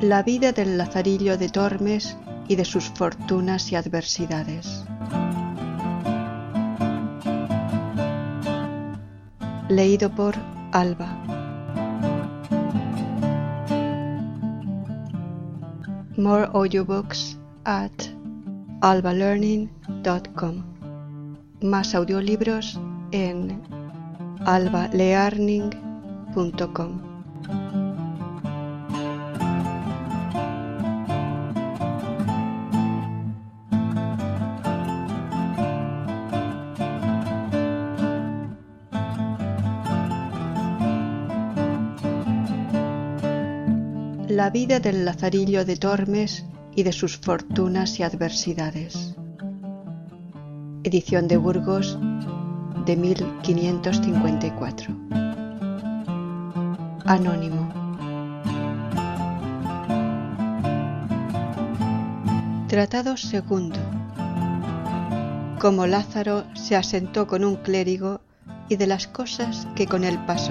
La vida del Lazarillo de Tormes y de sus fortunas y adversidades. Leído por Alba. More audiobooks at albalearning.com. Más audiolibros en albalearning.com. La vida del Lazarillo de Tormes y de sus fortunas y adversidades. Edición de Burgos de 1554. Anónimo. Tratado segundo. Cómo Lázaro se asentó con un clérigo y de las cosas que con él pasó.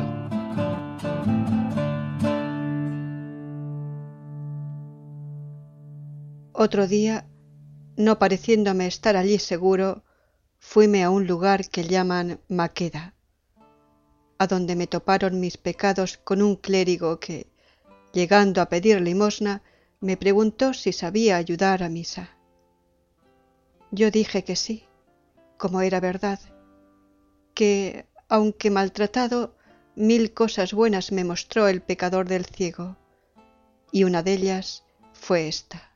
Otro día, no pareciéndome estar allí seguro, fuime a un lugar que llaman Maqueda, a donde me toparon mis pecados con un clérigo que, llegando a pedir limosna, me preguntó si sabía ayudar a misa. Yo dije que sí, como era verdad, que, aunque maltratado, 1000 cosas buenas me mostró el pecador del ciego, y una de ellas fue esta.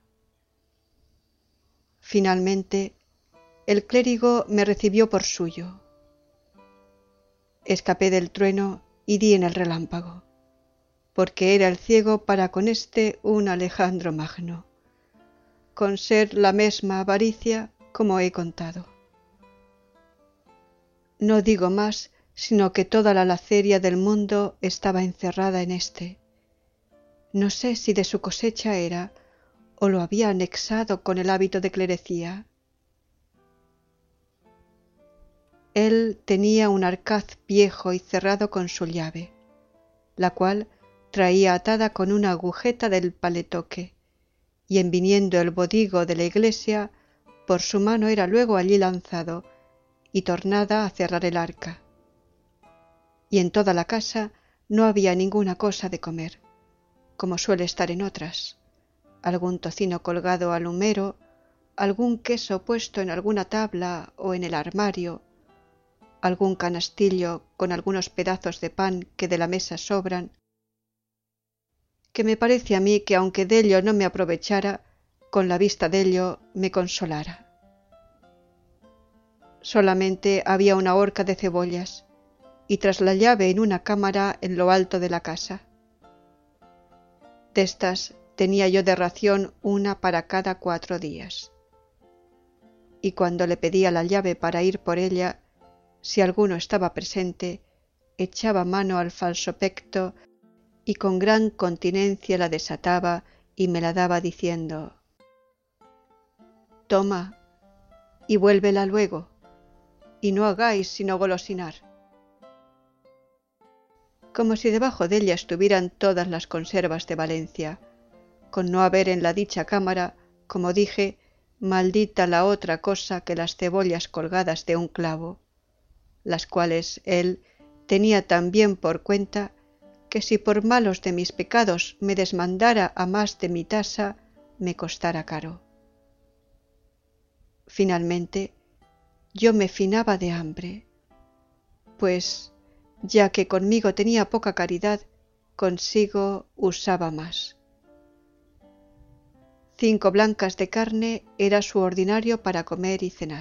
Finalmente, el clérigo me recibió por suyo. Escapé del trueno y di en el relámpago, porque era el ciego para con este un Alejandro Magno, con ser la mesma avaricia como he contado. No digo más, sino que toda la laceria del mundo estaba encerrada en éste. No sé si de su cosecha era, o lo había anexado con el hábito de clerecía. Él tenía un arcaz viejo y cerrado con su llave, la cual traía atada con una agujeta del paletoque, y en viniendo el bodigo de la iglesia, por su mano era luego allí lanzado, y tornada a cerrar el arca. Y en toda la casa no había ninguna cosa de comer, como suele estar en otras. Algún tocino colgado al humero, algún queso puesto en alguna tabla o en el armario, algún canastillo con algunos pedazos de pan que de la mesa sobran, que me parece a mí que aunque dello no me aprovechara, con la vista dello me consolara. Solamente había una horca de cebollas, y tras la llave en una cámara en lo alto de la casa. Destas tenía yo de ración una para cada 4 días. Y cuando le pedía la llave para ir por ella, si alguno estaba presente, echaba mano al falsopecto y con gran continencia la desataba y me la daba diciendo: «Toma, y vuélvela luego, y no hagáis sino golosinar», como si debajo de ella estuvieran todas las conservas de Valencia, con no haber en la dicha cámara, como dije, maldita la otra cosa que las cebollas colgadas de un clavo, las cuales él tenía tan bien por cuenta, que si por malos de mis pecados me desmandara a más de mi tasa, me costara caro. Finalmente, yo me finaba de hambre, pues, ya que conmigo tenía poca caridad, consigo usaba más. 5 blancas de carne era su ordinario para comer y cenar.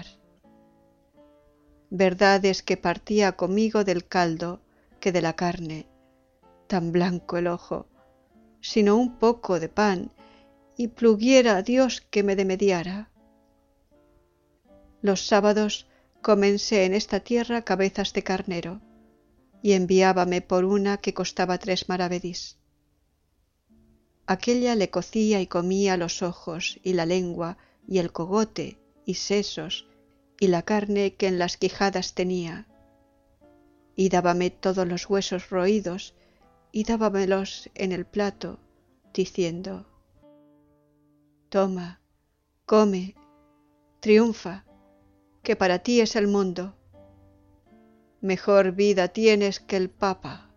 Verdad es que partía conmigo del caldo que de la carne, tan blanco el ojo, sino un poco de pan, y pluguiera a Dios que me demediara. Los sábados comense en esta tierra cabezas de carnero, y enviábame por una que costaba 3 maravedís. Aquella le cocía y comía los ojos y la lengua y el cogote y sesos y la carne que en las quijadas tenía, y dábame todos los huesos roídos y dábamelos en el plato, diciendo: Toma, come, triunfa, que para ti es el mundo. Mejor vida tienes que el Papa.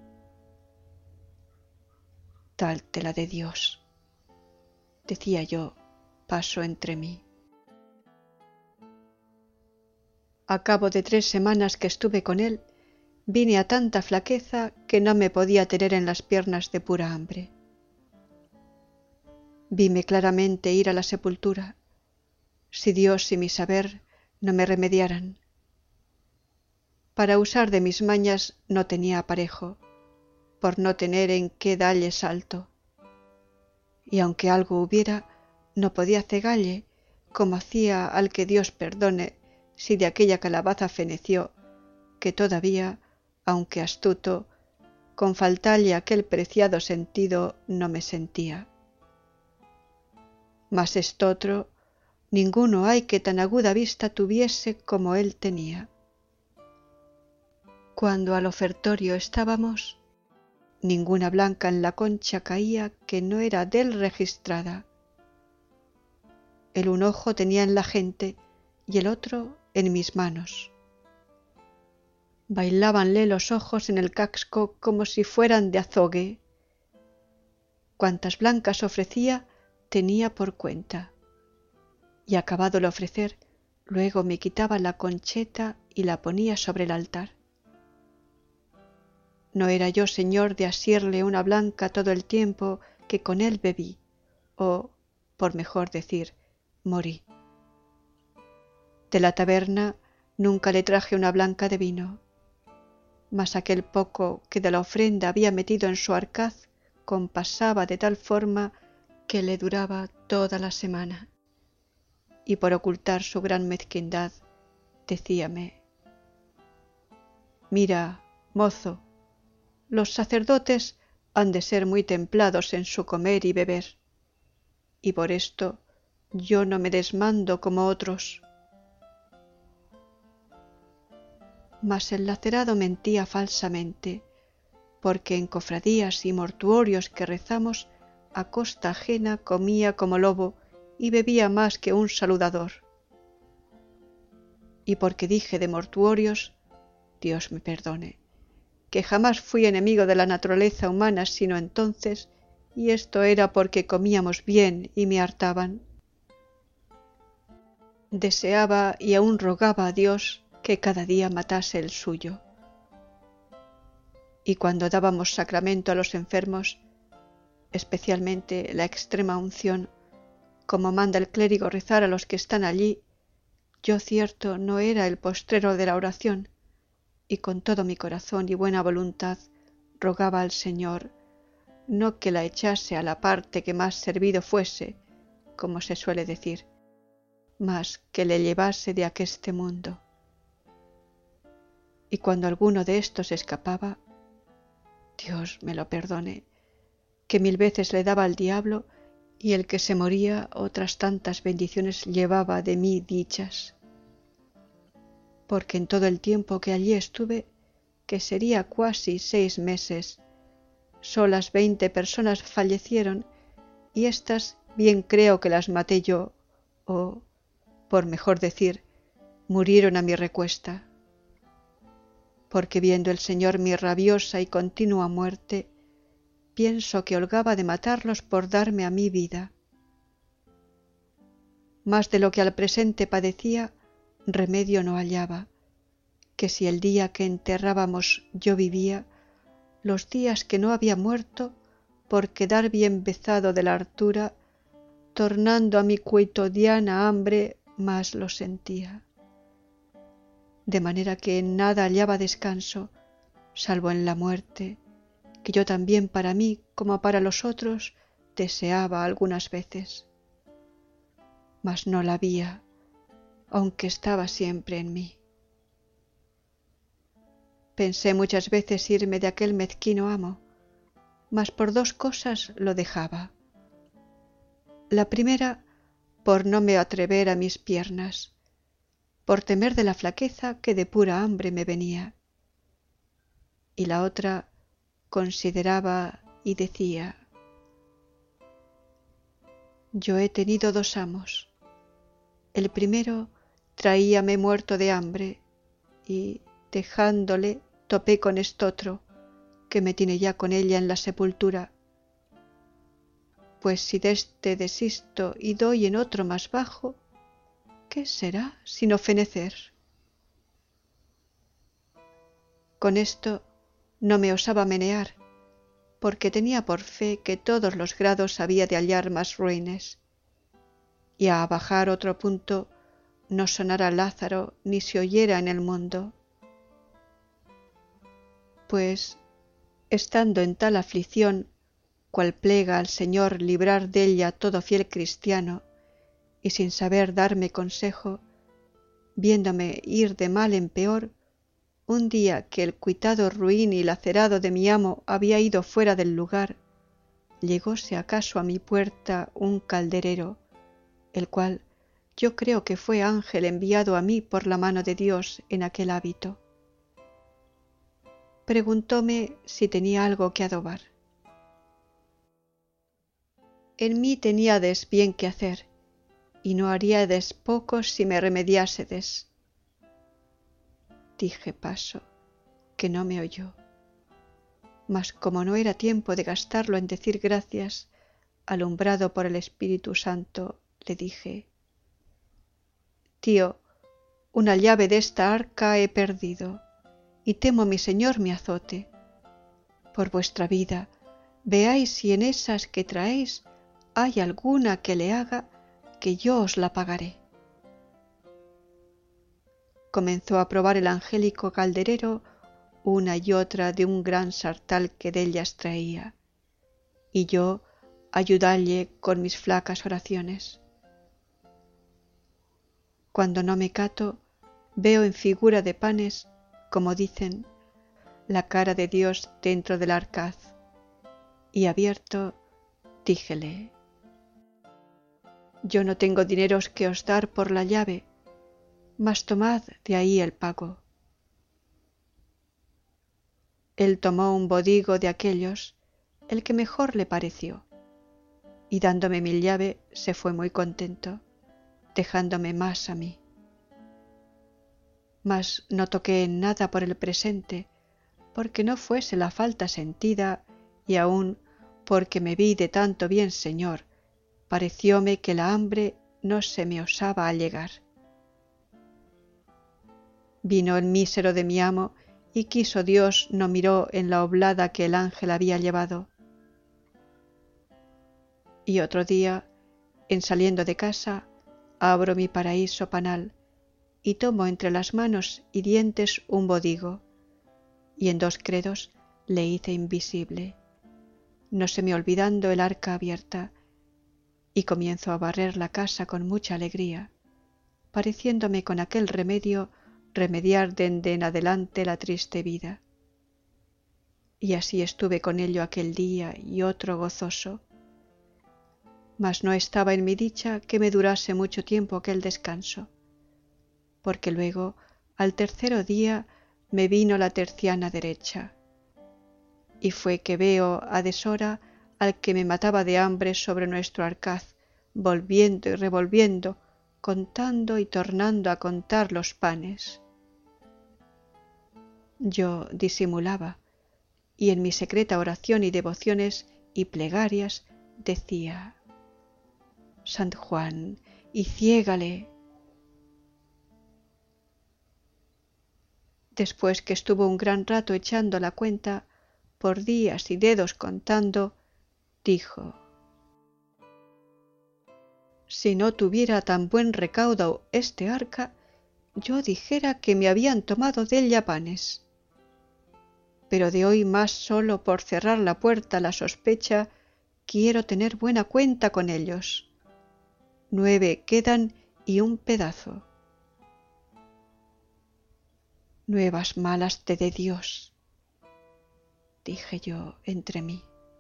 Dártela de Dios, decía yo, paso entre mí. A cabo de 3 semanas que estuve con él, vine a tanta flaqueza que no me podía tener en las piernas de pura hambre. Vime claramente ir a la sepultura, si Dios y mi saber no me remediaran. Para usar de mis mañas no tenía aparejo, por no tener en qué dalle salto. Y aunque algo hubiera, no podía cegalle, como hacía al que Dios perdone si de aquella calabaza feneció, que todavía, aunque astuto, con faltalle aquel preciado sentido no me sentía. Mas estotro, ninguno hay que tan aguda vista tuviese como él tenía. Cuando al ofertorio estábamos, ninguna blanca en la concha caía que no era dél registrada. El un ojo tenía en la gente y el otro en mis manos. Bailábanle los ojos en el casco como si fueran de azogue. Cuantas blancas ofrecía, tenía por cuenta. Y acabado el ofrecer, luego me quitaba la concheta y la ponía sobre el altar. No era yo señor de asirle una blanca todo el tiempo que con él bebí, o, por mejor decir, morí. De la taberna nunca le traje una blanca de vino, mas aquel poco que de la ofrenda había metido en su arcaz compasaba de tal forma que le duraba toda la semana. Y por ocultar su gran mezquindad, decíame: mira, mozo, los sacerdotes han de ser muy templados en su comer y beber, y por esto yo no me desmando como otros. Mas el lacerado mentía falsamente, porque en cofradías y mortuorios que rezamos a costa ajena comía como lobo y bebía más que un saludador. Y porque dije de mortuorios, Dios me perdone, que jamás fui enemigo de la naturaleza humana sino entonces, y esto era porque comíamos bien y me hartaban. Deseaba y aún rogaba a Dios que cada día matase el suyo. Y cuando dábamos sacramento a los enfermos, especialmente la extrema unción, como manda el clérigo rezar a los que están allí, yo cierto no era el postrero de la oración, y con todo mi corazón y buena voluntad rogaba al Señor no que la echase a la parte que más servido fuese, como se suele decir, mas que le llevase de aqueste mundo. Y cuando alguno de estos escapaba, Dios me lo perdone, que 1000 veces le daba al diablo, y el que se moría otras tantas bendiciones llevaba de mí dichas. Porque en todo el tiempo que allí estuve, que sería cuasi 6 meses, solas 20 personas fallecieron, y éstas bien creo que las maté yo, o, por mejor decir, murieron a mi recuesta. Porque viendo el Señor mi rabiosa y continua muerte, pienso que holgaba de matarlos por darme a mí vida. Más de lo que al presente padecía, remedio no hallaba, que si el día que enterrábamos yo vivía, los días que no había muerto, por quedar bien vezado de la hartura, tornando a mi cuitodiana hambre, más lo sentía. De manera que en nada hallaba descanso, salvo en la muerte, que yo también para mí como para los otros deseaba algunas veces. Mas no la había, aunque estaba siempre en mí. Pensé muchas veces irme de aquel mezquino amo, mas por 2 cosas lo dejaba. La primera, por no me atrever a mis piernas, por temer de la flaqueza que de pura hambre me venía. Y la otra, consideraba y decía: Yo he tenido dos amos. El primero traíame muerto de hambre y, dejándole, topé con estotro, que me tiene ya con ella en la sepultura. Pues si deste desisto y doy en otro más bajo, ¿qué será sino fenecer? Con esto no me osaba menear, porque tenía por fe que todos los grados había de hallar más ruines, y a bajar otro punto no sonara Lázaro ni se oyera en el mundo. Pues, estando en tal aflicción, cual plega al Señor librar della todo fiel cristiano, y sin saber darme consejo, viéndome ir de mal en peor, un día que el cuitado ruin y lacerado de mi amo había ido fuera del lugar, llegóse acaso a mi puerta un calderero, el cual yo creo que fue ángel enviado a mí por la mano de Dios en aquel hábito. Preguntóme si tenía algo que adobar. En mí teníades bien que hacer, y no haríades poco si me remediásedes. Dije paso, que no me oyó. Mas como no era tiempo de gastarlo en decir gracias, alumbrado por el Espíritu Santo, le dije: Tío, una llave desta arca he perdido, y temo mi señor me azote. Por vuestra vida, veáis si en esas que traéis hay alguna que le haga, que yo os la pagaré. Comenzó a probar el angélico calderero una y otra de un gran sartal que dellas traía, y yo ayudalle con mis flacas oraciones. Cuando no me cato, veo en figura de panes, como dicen, la cara de Dios dentro del arcaz, y abierto, díjele: Yo no tengo dineros que os dar por la llave, mas tomad de ahí el pago. Él tomó un bodigo de aquellos, el que mejor le pareció, y dándome mi llave se fue muy contento, dejándome más a mí. Mas no toqué en nada por el presente, porque no fuese la falta sentida, y aun porque me vi de tanto bien señor, parecióme que la hambre no se me osaba allegar. Vino el mísero de mi amo, y quiso Dios no miró en la oblada que el ángel había llevado. Y otro día, en saliendo de casa, abro mi paraíso panal, y tomo entre las manos y dientes un bodigo, y en dos credos le hice invisible, no se me olvidando el arca abierta, y comienzo a barrer la casa con mucha alegría, pareciéndome con aquel remedio remediar dende en adelante la triste vida. Y así estuve con ello aquel día y otro gozoso, mas no estaba en mi dicha que me durase mucho tiempo aquel descanso, porque luego al tercero día me vino la terciana derecha, y fue que veo a deshora al que me mataba de hambre sobre nuestro arcaz, volviendo y revolviendo, contando y tornando a contar los panes. Yo disimulaba, y en mi secreta oración y devociones y plegarias decía: Sant Juan, y ciégale. Después que estuvo un gran rato echando la cuenta, por días y dedos contando, dijo: Si no tuviera tan buen recaudo este arca, yo dijera que me habían tomado della panes. Pero de hoy más solo por cerrar la puerta a la sospecha, quiero tener buena cuenta con ellos. 9 quedan y un pedazo. Nuevas malas te dé Dios, dije yo entre mí.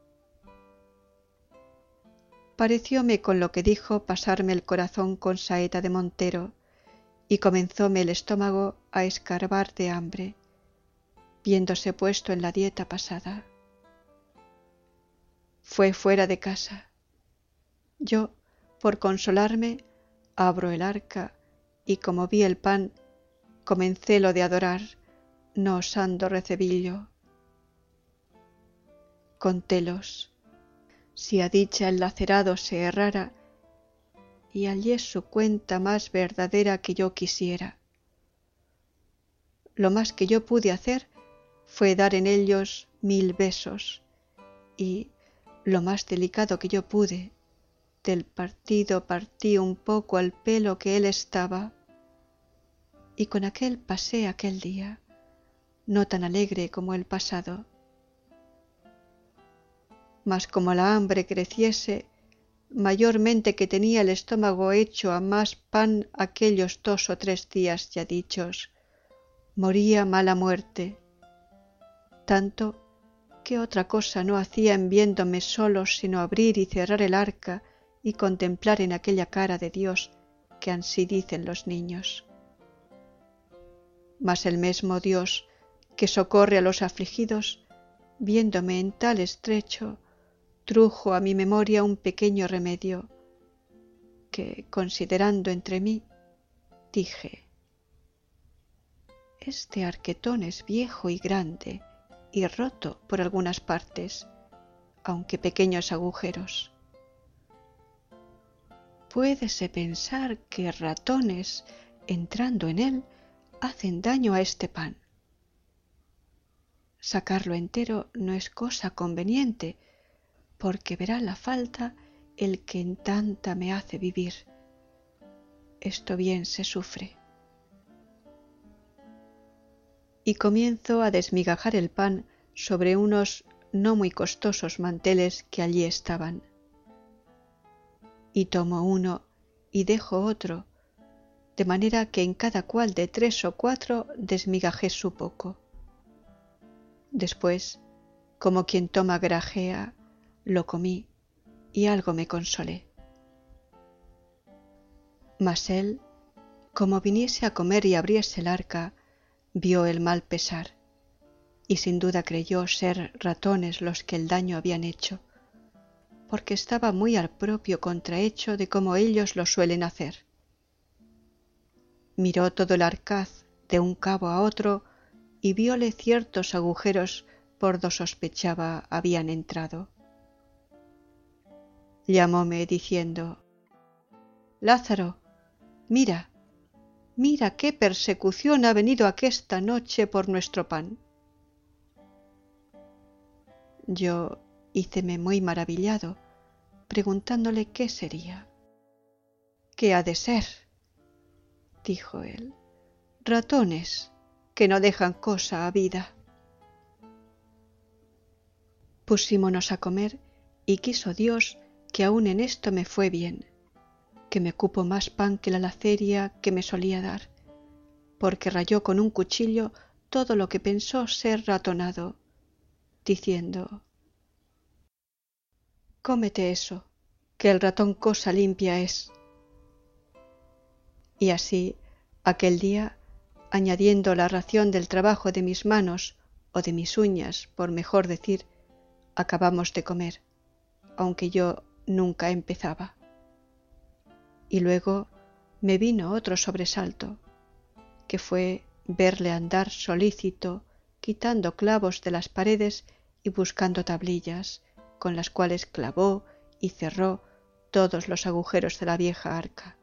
Parecióme con lo que dijo pasarme el corazón con saeta de montero, y comenzóme el estómago a escarbar de hambre, viéndose puesto en la dieta pasada. Fue fuera de casa. Yo, por consolarme, abro el arca, y como vi el pan, comencé lo de adorar, no osando recebillo. Contélos, si a dicha el lacerado se errara, y hallé su cuenta más verdadera que yo quisiera. Lo más que yo pude hacer fue dar en ellos 1000 besos, y, lo más delicado que yo pude, del partido partí un poco al pelo que él estaba, y con aquel pasé aquel día, no tan alegre como el pasado. Mas como la hambre creciese, mayormente que tenía el estómago hecho a más pan aquellos 2 o 3 días ya dichos, moría mala muerte, tanto que otra cosa no hacía en viéndome solo sino abrir y cerrar el arca y contemplar en aquella cara de Dios que ansí dicen los niños. Mas el mesmo Dios que socorre a los afligidos, viéndome en tal estrecho, trujo a mi memoria un pequeño remedio, que, considerando entre mí, dije: este arquetón es viejo y grande, y roto por algunas partes, aunque pequeños agujeros. Puédese pensar que ratones, entrando en él, hacen daño a este pan. Sacarlo entero no es cosa conveniente, porque verá la falta el que en tanta me hace vivir. Esto bien se sufre. Y comienzo a desmigajar el pan sobre unos no muy costosos manteles que allí estaban. Y tomo uno y dejo otro, de manera que en cada cual de 3 o 4 desmigajé su poco. Después, como quien toma grajea, lo comí y algo me consolé. Mas él, como viniese a comer y abriese el arca, vio el mal pesar, y sin duda creyó ser ratones los que el daño habían hecho, porque estaba muy al propio contrahecho de como ellos lo suelen hacer. Miró todo el arcaz de un cabo a otro y vióle ciertos agujeros por do sospechaba habían entrado. Llamóme diciendo: Lázaro, mira, mira qué persecución ha venido aquesta noche por nuestro pan. Yo híceme muy maravillado, preguntándole qué sería. ¿Qué ha de ser?, dijo él. Ratones, que no dejan cosa a vida. Pusímonos a comer, y quiso Dios que aun en esto me fue bien, que me cupo más pan que la laceria que me solía dar, porque rayó con un cuchillo todo lo que pensó ser ratonado, diciendo: cómete eso, que el ratón cosa limpia es. Y así, aquel día, añadiendo la ración del trabajo de mis manos, o de mis uñas, por mejor decir, acabamos de comer, aunque yo nunca empezaba. Y luego me vino otro sobresalto, que fue verle andar solícito, quitando clavos de las paredes y buscando tablillas, con las cuales clavó y cerró todos los agujeros de la vieja arca.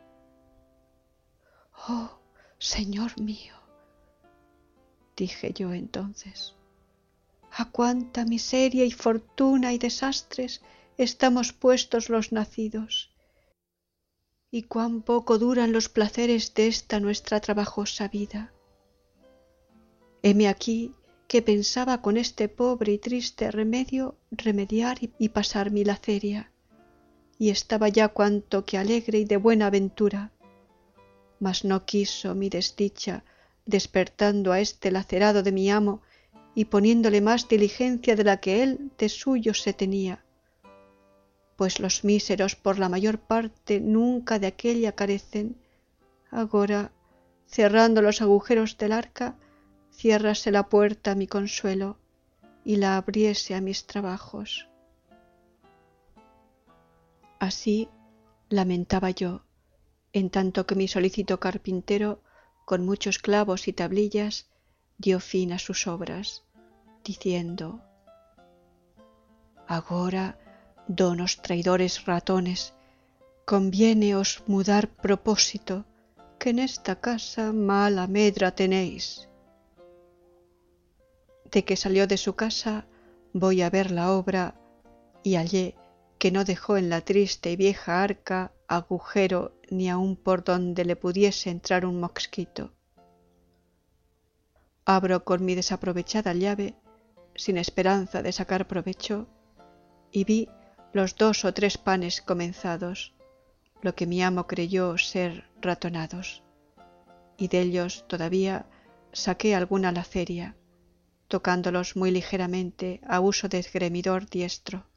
«Oh, Señor mío», dije yo entonces, «a cuánta miseria y fortuna y desastres estamos puestos los nacidos, y cuán poco duran los placeres de esta nuestra trabajosa vida. Heme aquí que pensaba con este pobre y triste remedio remediar y pasar mi laceria, y estaba ya cuanto que alegre y de buena ventura, mas no quiso mi desdicha, despertando a este lacerado de mi amo y poniéndole más diligencia de la que él de suyo se tenía, pues los míseros por la mayor parte nunca de aquella carecen. Agora, cerrando los agujeros del arca, ciérrase la puerta a mi consuelo y la abriese a mis trabajos. Así, lamentaba yo, en tanto que mi solícito carpintero, con muchos clavos y tablillas, dio fin a sus obras, diciendo: agora, donos traidores ratones, conviéneos mudar propósito, que en esta casa mala medra tenéis. De que salió de su casa, voy a ver la obra, y hallé que no dejó en la triste y vieja arca agujero ni aun por donde le pudiese entrar un mosquito. Abro con mi desaprovechada llave, sin esperanza de sacar provecho, y vi los 2 o 3 panes comenzados, lo que mi amo creyó ser ratonados, y dellos todavía saqué alguna laceria, tocándolos muy ligeramente a uso de esgremidor diestro.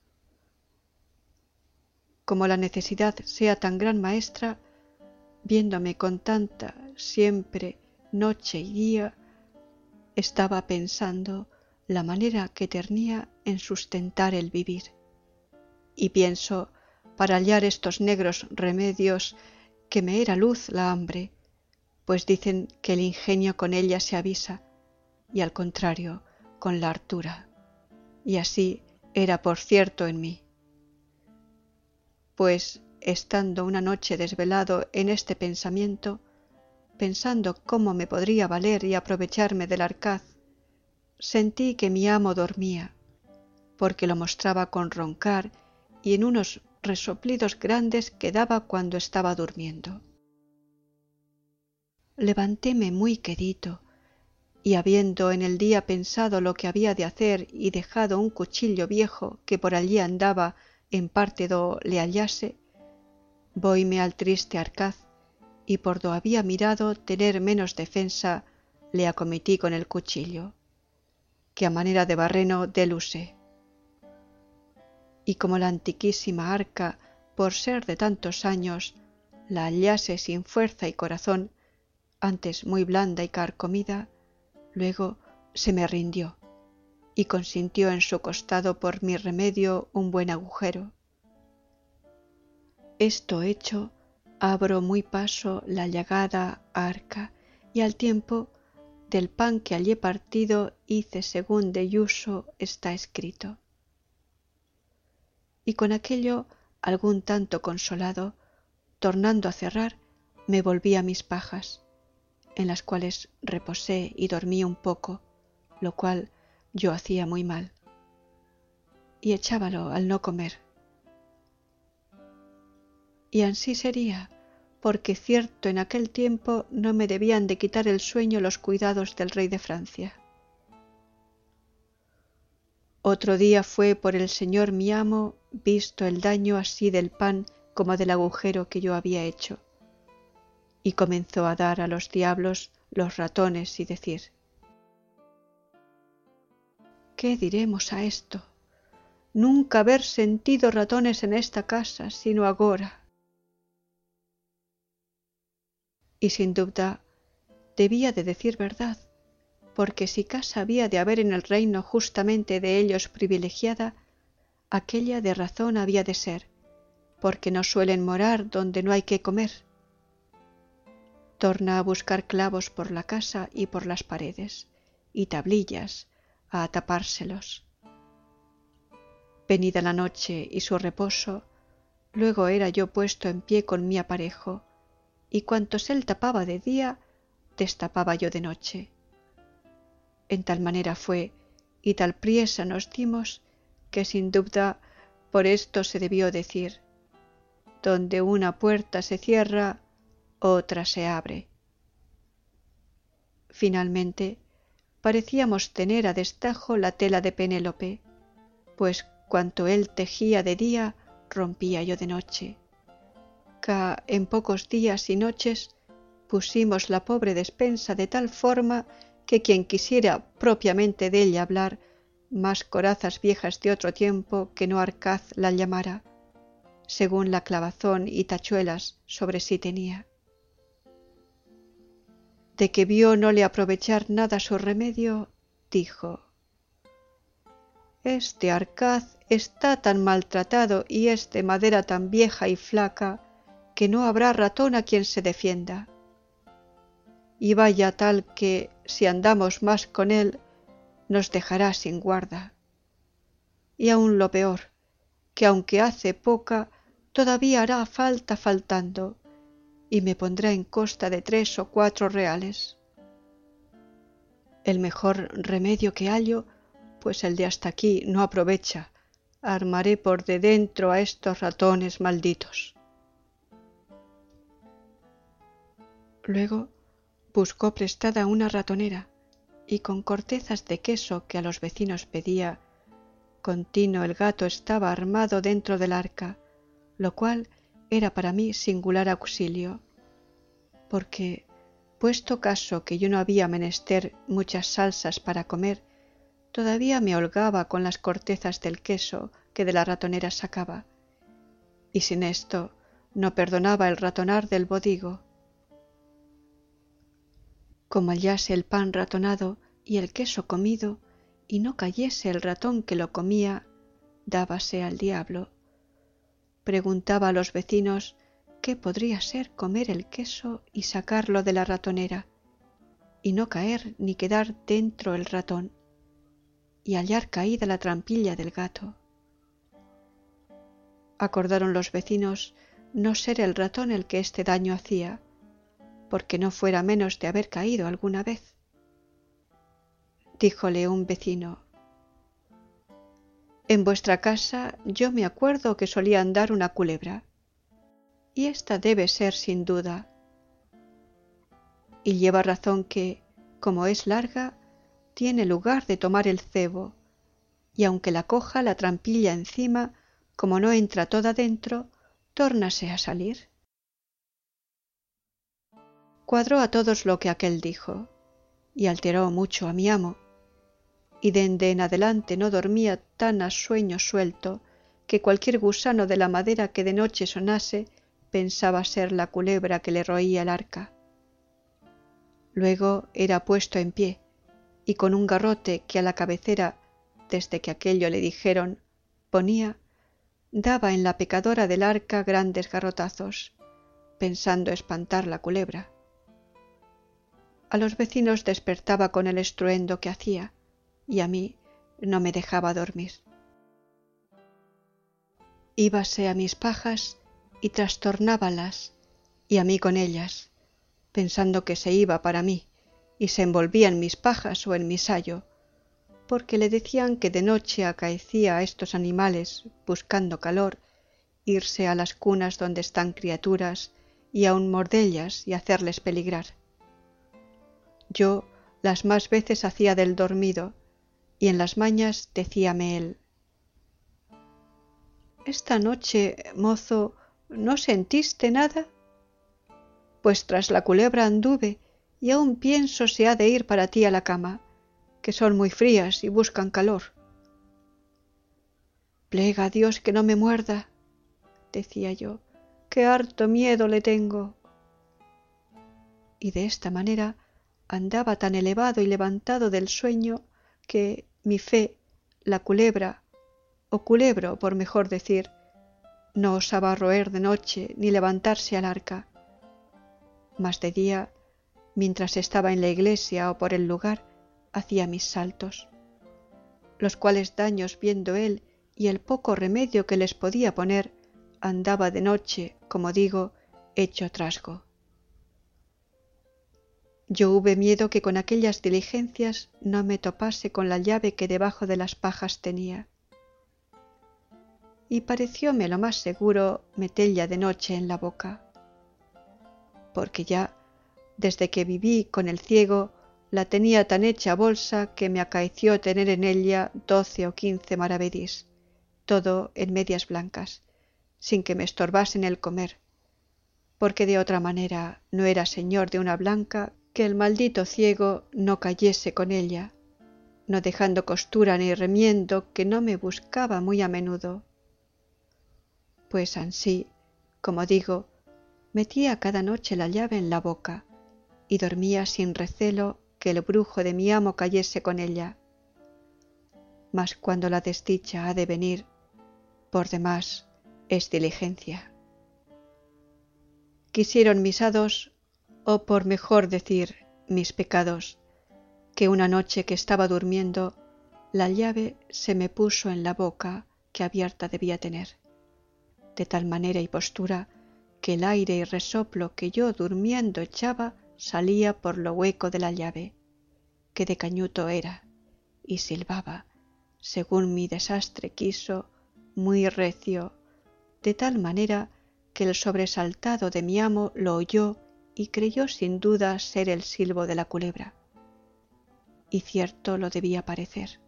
Como la necesidad sea tan gran maestra, viéndome con tanta siempre noche y día, estaba pensando la manera que tenía en sustentar el vivir, y pienso, para hallar estos negros remedios, que me era luz la hambre, pues dicen que el ingenio con ella se avisa, y al contrario con la hartura, y así era por cierto en mí. Pues, estando una noche desvelado en este pensamiento, pensando cómo me podría valer y aprovecharme del arcaz, sentí que mi amo dormía, porque lo mostraba con roncar y en unos resoplidos grandes que daba cuando estaba durmiendo. Levantéme muy quedito, y habiendo en el día pensado lo que había de hacer y dejado un cuchillo viejo que por allí andaba en parte do le hallase, voime al triste arcaz, y por do había mirado tener menos defensa, le acometí con el cuchillo, que a manera de barreno dél usé. Y como la antiquísima arca, por ser de tantos años, la hallase sin fuerza y corazón, antes muy blanda y carcomida, luego se me rindió, y consintió en su costado por mi remedio un buen agujero. Esto hecho, abro muy paso la llagada arca, y al tiempo del pan que hallé partido hice según de uso está escrito. Y con aquello, algún tanto consolado, tornando a cerrar, me volví a mis pajas, en las cuales reposé y dormí un poco, lo cual yo hacía muy mal, y echábalo al no comer. Y ansí sería, porque cierto en aquel tiempo no me debían de quitar el sueño los cuidados del rey de Francia. Otro día fue por el señor mi amo visto el daño así del pan como del agujero que yo había hecho, y comenzó a dar a los diablos los ratones y decir: ¿qué diremos a esto? Nunca haber sentido ratones en esta casa, sino agora. Y sin duda debía de decir verdad, porque si casa había de haber en el reino justamente de ellos privilegiada, aquella de razón había de ser, porque no suelen morar donde no hay que comer. Torna a buscar clavos por la casa y por las paredes, y tablillas a tapárselos. Venida la noche y su reposo, luego era yo puesto en pie con mi aparejo, y cuantos él tapaba de día, destapaba yo de noche. En tal manera fue, y tal priesa nos dimos, que sin duda por esto se debió decir: donde una puerta se cierra, otra se abre. Finalmente, parecíamos tener a destajo la tela de Penélope, pues cuanto él tejía de día, rompía yo de noche. Ca en pocos días y noches pusimos la pobre despensa de tal forma que quien quisiera propiamente de ella hablar, más corazas viejas de otro tiempo que no arcaz la llamara, según la clavazón y tachuelas sobre sí tenía. De que vio no le aprovechar nada su remedio, dijo: este arcaz está tan maltratado y es de madera tan vieja y flaca, que no habrá ratón a quien se defienda. Y vaya tal que, si andamos más con él, nos dejará sin guarda. Y aún lo peor, que aunque hace poca, todavía hará falta faltando, y me pondrá en costa de 3 o 4 reales. El mejor remedio que hallo, pues el de hasta aquí no aprovecha, armaré por de dentro a estos ratones malditos. Luego buscó prestada una ratonera, y con cortezas de queso que a los vecinos pedía, continuo el gato estaba armado dentro del arca, lo cual era para mí singular auxilio, porque, puesto caso que yo no había menester muchas salsas para comer, todavía me holgaba con las cortezas del queso que de la ratonera sacaba, y sin esto no perdonaba el ratonar del bodigo. Como hallase el pan ratonado y el queso comido, y no cayese el ratón que lo comía, dábase al diablo. Preguntaba a los vecinos qué podría ser comer el queso y sacarlo de la ratonera, y no caer ni quedar dentro el ratón, y hallar caída la trampilla del gato. Acordaron los vecinos no ser el ratón el que este daño hacía, porque no fuera menos de haber caído alguna vez. Díjole un vecino: en vuestra casa yo me acuerdo que solía andar una culebra, y esta debe ser sin duda. Y lleva razón que, como es larga, tiene lugar de tomar el cebo, y aunque la coja la trampilla encima, como no entra toda dentro, tórnase a salir. Cuadró a todos lo que aquél dijo, y alteró mucho a mi amo, y dende en adelante no dormía tan a sueño suelto que cualquier gusano de la madera que de noche sonase pensaba ser la culebra que le roía el arca. Luego era puesto en pie, y con un garrote que a la cabecera, desde que aquello le dijeron, ponía, daba en la pecadora del arca grandes garrotazos, pensando espantar la culebra. A los vecinos despertaba con el estruendo que hacía, y a mí no me dejaba dormir. Íbase a mis pajas y trastornábalas, y a mí con ellas, pensando que se iba para mí, y se envolvía en mis pajas o en mi sayo, porque le decían que de noche acaecía a estos animales, buscando calor, irse a las cunas donde están criaturas, y aun mordellas y hacerles peligrar. Yo las más veces hacía del dormido, y en las mañas decíame él: «Esta noche, mozo, ¿no sentiste nada? Pues tras la culebra anduve, y aún pienso se ha de ir para ti a la cama, que son muy frías y buscan calor». «Plega a Dios que no me muerda», decía yo, «que harto miedo le tengo». Y de esta manera andaba tan elevado y levantado del sueño que, mi fe, la culebra, o culebro por mejor decir, no osaba roer de noche ni levantarse al arca. Mas de día, mientras estaba en la iglesia o por el lugar, hacía mis saltos, los cuales daños viendo él y el poco remedio que les podía poner, andaba de noche, como digo, hecho trasgo. Yo hube miedo que con aquellas diligencias no me topase con la llave que debajo de las pajas tenía, y parecióme lo más seguro metella de noche en la boca, porque ya, desde que viví con el ciego, la tenía tan hecha bolsa que me acaeció tener en ella 12 o 15 maravedís, todo en medias blancas, sin que me estorbasen el comer, porque de otra manera no era señor de una blanca que el maldito ciego no cayese con ella, no dejando costura ni remiendo que no me buscaba muy a menudo. Pues ansí, como digo, metía cada noche la llave en la boca y dormía sin recelo que el brujo de mi amo cayese con ella. Mas cuando la desdicha ha de venir, por demás es diligencia. quisieron mis hados, o por mejor decir, mis pecados, que una noche que estaba durmiendo, la llave se me puso en la boca que abierta debía tener, de tal manera y postura que el aire y resoplo que yo durmiendo echaba salía por lo hueco de la llave, que de cañuto era, y silbaba, según mi desastre quiso, muy recio, de tal manera que el sobresaltado de mi amo lo oyó y creyó sin duda ser el silbo de la culebra. Y cierto lo debía parecer.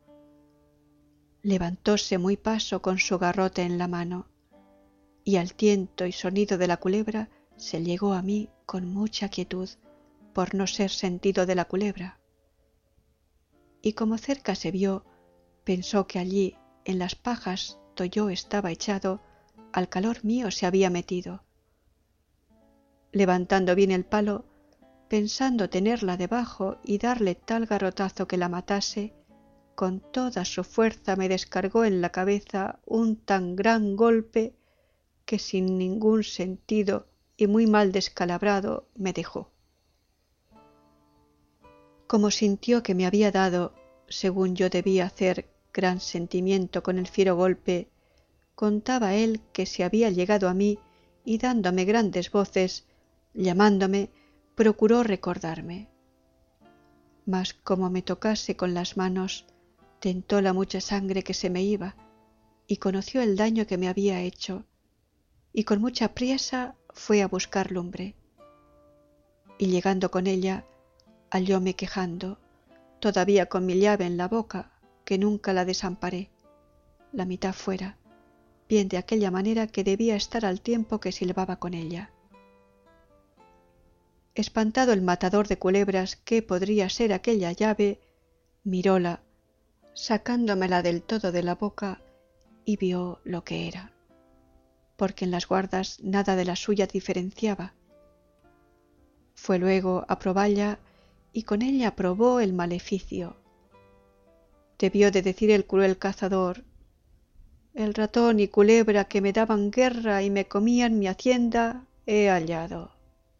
Levantóse muy paso con su garrote en la mano, y al tiento y sonido de la culebra se llegó a mí con mucha quietud, por no ser sentido de la culebra. Y como cerca se vio, pensó que allí, en las pajas do yo estaba echado, al calor mío se había metido. Levantando bien el palo, pensando tenerla debajo y darle tal garrotazo que la matase, con toda su fuerza me descargó en la cabeza un tan gran golpe que sin ningún sentido y muy mal descalabrado me dejó. Como sintió que me había dado, según yo debía hacer, gran sentimiento con el fiero golpe, contaba él que se había llegado a mí y dándome grandes voces, llamándome, procuró recordarme. Mas como me tocase con las manos, tentó la mucha sangre que se me iba, y conoció el daño que me había hecho, y con mucha priesa fue a buscar lumbre. Y llegando con ella, hallóme quejando, todavía con mi llave en la boca, que nunca la desamparé, la mitad fuera, bien de aquella manera que debía estar al tiempo que silbaba con ella. Espantado el matador de culebras qué podría ser aquella llave, miróla, sacándomela del todo de la boca, y vio lo que era, porque en las guardas nada de la suya diferenciaba. Fue luego a proballa, y con ella probó el maleficio. Debió de decir el cruel cazador: el ratón y culebra que me daban guerra y me comían mi hacienda he hallado.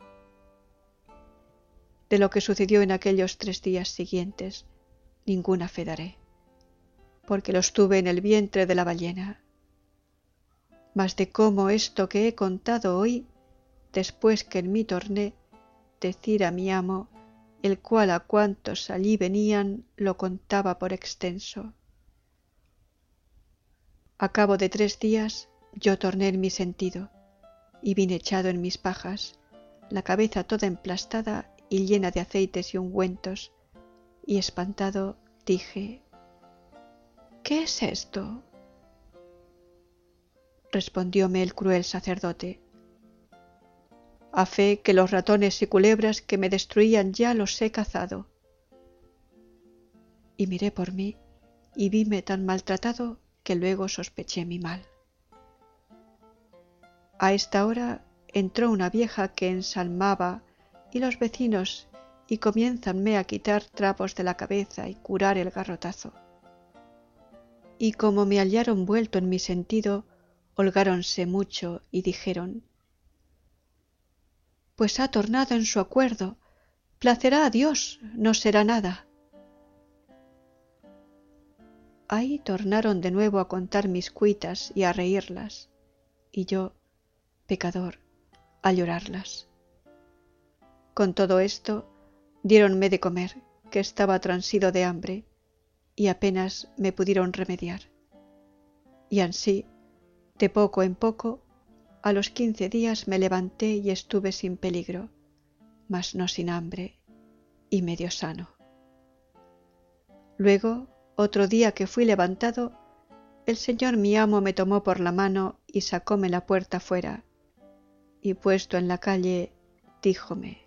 De lo que sucedió en aquellos 3 días siguientes, ninguna fe daré, porque los tuve en el vientre de la ballena. Mas de cómo esto que he contado hoy, después que en mí torné, decir a mi amo, el cual a cuantos allí venían lo contaba por extenso. A cabo de 3 días yo torné en mi sentido, y vine echado en mis pajas, la cabeza toda emplastada y llena de aceites y ungüentos, y espantado dije: ¿qué es esto? Respondióme el cruel sacerdote: a fe que los ratones y culebras que me destruían ya los he cazado. Y miré por mí, y vime tan maltratado que luego sospeché mi mal. A esta hora entró una vieja que ensalmaba, y los vecinos, y comiénzanme a quitar trapos de la cabeza y curar el garrotazo. Y como me hallaron vuelto en mi sentido, holgáronse mucho y dijeron: pues ha tornado en su acuerdo, placerá a Dios, no será nada. Ahí tornaron de nuevo a contar mis cuitas y a reírlas, y yo, pecador, a llorarlas. Con todo esto, diéronme de comer, que estaba transido de hambre, y apenas me pudieron remediar. Y ansí, de poco en poco, a los 15 días me levanté y estuve sin peligro, mas no sin hambre, y medio sano. Luego, otro día que fui levantado, el señor mi amo me tomó por la mano y sacóme la puerta fuera, y puesto en la calle, díjome: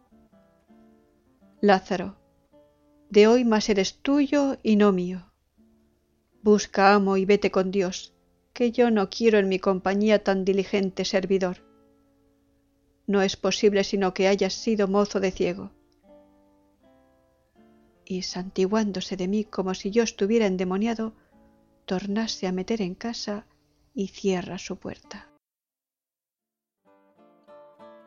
Lázaro, de hoy más eres tuyo y no mío. Busca amo y vete con Dios, que yo no quiero en mi compañía tan diligente servidor. No es posible sino que hayas sido mozo de ciego. Y santiguándose de mí como si yo estuviera endemoniado, tornase a meter en casa y cierra su puerta.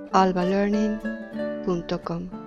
albalearning.com.